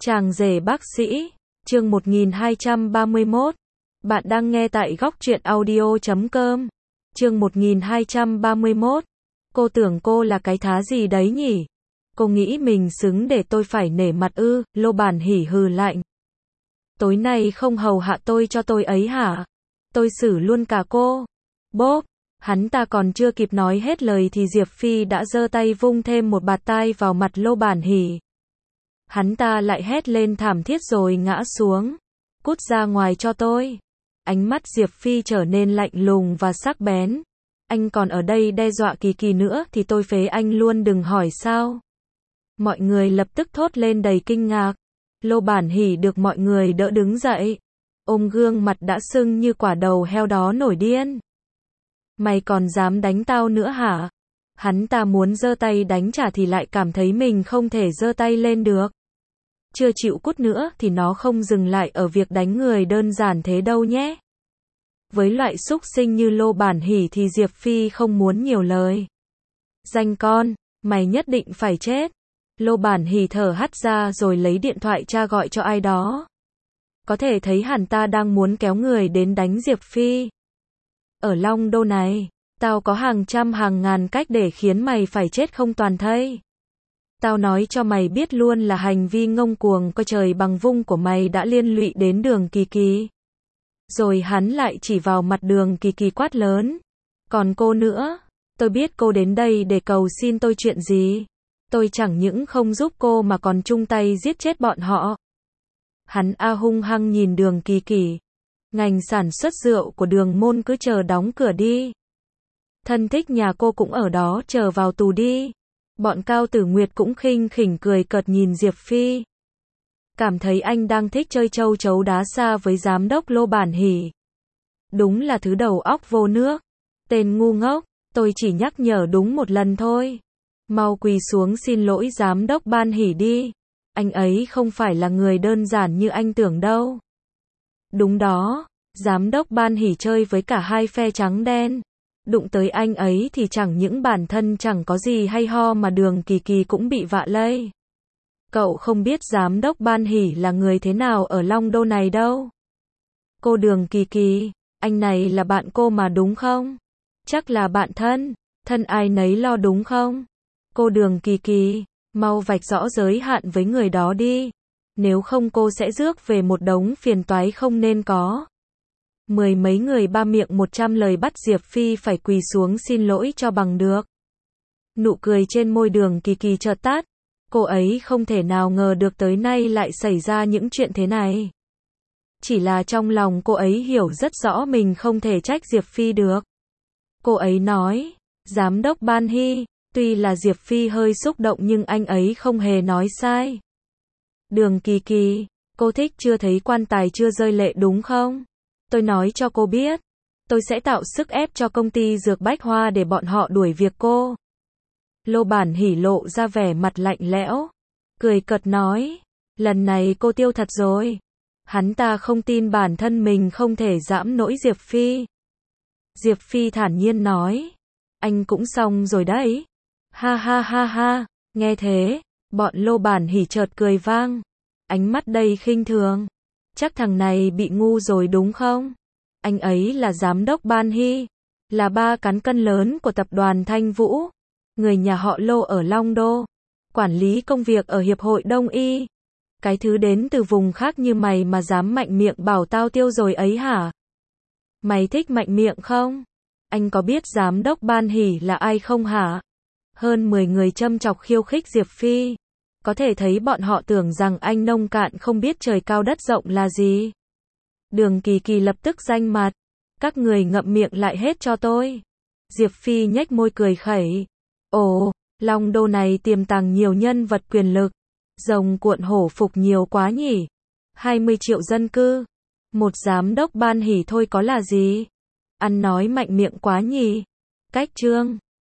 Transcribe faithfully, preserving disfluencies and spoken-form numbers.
Chàng rể bác sĩ, chương một nghìn hai trăm ba mươi mốt. Bạn đang nghe tại góc truyện audio chấm com. Chương một nghìn hai trăm ba mươi mốt. Cô tưởng cô là cái thá gì đấy nhỉ? Cô nghĩ mình xứng để tôi phải nể mặt ư? Lô Bản hỉ hừ lạnh. Tối nay không hầu hạ tôi cho tôi ấy hả? Tôi xử luôn cả cô. Bốp, hắn ta còn chưa kịp nói hết lời thì Diệp Phi đã giơ tay vung thêm một bạt tai vào mặt Lô Bản hỉ. Hắn ta lại hét lên thảm thiết rồi ngã xuống. Cút ra ngoài cho tôi. Ánh mắt Diệp Phi trở nên lạnh lùng và sắc bén. Anh còn ở đây đe dọa Kỳ Kỳ nữa thì tôi phế anh luôn, đừng hỏi sao. Mọi người lập tức thốt lên đầy kinh ngạc. Lô Bản hỉ được mọi người đỡ đứng dậy. Ôm gương mặt đã sưng như quả đầu heo đó nổi điên. Mày còn dám đánh tao nữa hả? Hắn ta muốn giơ tay đánh trả thì lại cảm thấy mình không thể giơ tay lên được. Chưa chịu cút nữa thì nó không dừng lại ở việc đánh người đơn giản thế đâu nhé. Với loại xúc sinh như Lô Bản hỉ thì Diệp Phi không muốn nhiều lời. Danh con, mày nhất định phải chết. Lô Bản hỉ thở hắt ra rồi lấy điện thoại tra gọi cho ai đó. Có thể thấy hắn ta đang muốn kéo người đến đánh Diệp Phi. Ở Long Đô này, tao có hàng trăm hàng ngàn cách để khiến mày phải chết không toàn thây. Tao nói cho mày biết luôn là hành vi ngông cuồng coi trời bằng vung của mày đã liên lụy đến Đường Kỳ Kỳ. Rồi hắn lại chỉ vào mặt Đường Kỳ Kỳ quát lớn. Còn cô nữa, tôi biết cô đến đây để cầu xin tôi chuyện gì. Tôi chẳng những không giúp cô mà còn chung tay giết chết bọn họ. Hắn a hung hăng nhìn Đường Kỳ Kỳ. Ngành sản xuất rượu của Đường Môn cứ chờ đóng cửa đi. Thân thích nhà cô cũng ở đó chờ vào tù đi. Bọn Cao Tử Nguyệt cũng khinh khỉnh cười cợt nhìn Diệp Phi. Cảm thấy anh đang thích chơi châu chấu đá xa với giám đốc Lô Bản hỉ. Đúng là thứ đầu óc vô nước. Tên ngu ngốc, tôi chỉ nhắc nhở đúng một lần thôi. Mau quỳ xuống xin lỗi giám đốc Ban hỉ đi. Anh ấy không phải là người đơn giản như anh tưởng đâu. Đúng đó, giám đốc Ban hỉ chơi với cả hai phe trắng đen. Đụng tới anh ấy thì chẳng những bản thân chẳng có gì hay ho mà Đường Kỳ Kỳ cũng bị vạ lây. Cậu không biết giám đốc Ban hỉ là người thế nào ở Long Đô này đâu. Cô Đường Kỳ Kỳ, anh này là bạn cô mà đúng không? Chắc là bạn thân, thân ai nấy lo đúng không? Cô Đường Kỳ Kỳ, mau vạch rõ giới hạn với người đó đi. Nếu không cô sẽ rước về một đống phiền toái không nên có. Mười mấy người ba miệng một trăm lời bắt Diệp Phi phải quỳ xuống xin lỗi cho bằng được. Nụ cười trên môi Đường Kỳ Kỳ chợt tắt. Cô ấy không thể nào ngờ được tới nay lại xảy ra những chuyện thế này. Chỉ là trong lòng cô ấy hiểu rất rõ mình không thể trách Diệp Phi được. Cô ấy nói, giám đốc Ban hỉ, tuy là Diệp Phi hơi xúc động nhưng anh ấy không hề nói sai. Đường Kỳ Kỳ, cô thích chưa thấy quan tài chưa rơi lệ đúng không? Tôi nói cho cô biết, tôi sẽ tạo sức ép cho công ty dược Bách Hoa để bọn họ đuổi việc cô. Lô Bản hỉ lộ ra vẻ mặt lạnh lẽo, cười cợt nói, lần này cô tiêu thật rồi. Hắn ta không tin bản thân mình không thể giãm nổi Diệp Phi. Diệp Phi thản nhiên nói, anh cũng xong rồi đấy. Ha ha ha ha, nghe thế, bọn Lô Bản hỉ chợt cười vang, ánh mắt đầy khinh thường. Chắc thằng này bị ngu rồi đúng không? Anh ấy là giám đốc Ban hỉ, là ba cán cân lớn của tập đoàn Thanh Vũ, người nhà họ Lô ở Long Đô, quản lý công việc ở Hiệp hội Đông Y. Cái thứ đến từ vùng khác như mày mà dám mạnh miệng bảo tao tiêu rồi ấy hả? Mày thích mạnh miệng không? Anh có biết giám đốc Ban hỉ là ai không hả? Hơn mười người châm chọc khiêu khích Diệp Phi. Có thể thấy bọn họ tưởng rằng anh nông cạn không biết trời cao đất rộng là gì. Đường Kỳ Kỳ lập tức danh mặt. Các người ngậm miệng lại hết cho tôi. Diệp Phi nhếch môi cười khẩy. Ồ, Long Đô này tiềm tàng nhiều nhân vật quyền lực. Rồng cuộn hổ phục nhiều quá nhỉ. hai mươi triệu dân cư. Một giám đốc Ban hỉ thôi có là gì. Ăn nói mạnh miệng quá nhỉ. Cách chương.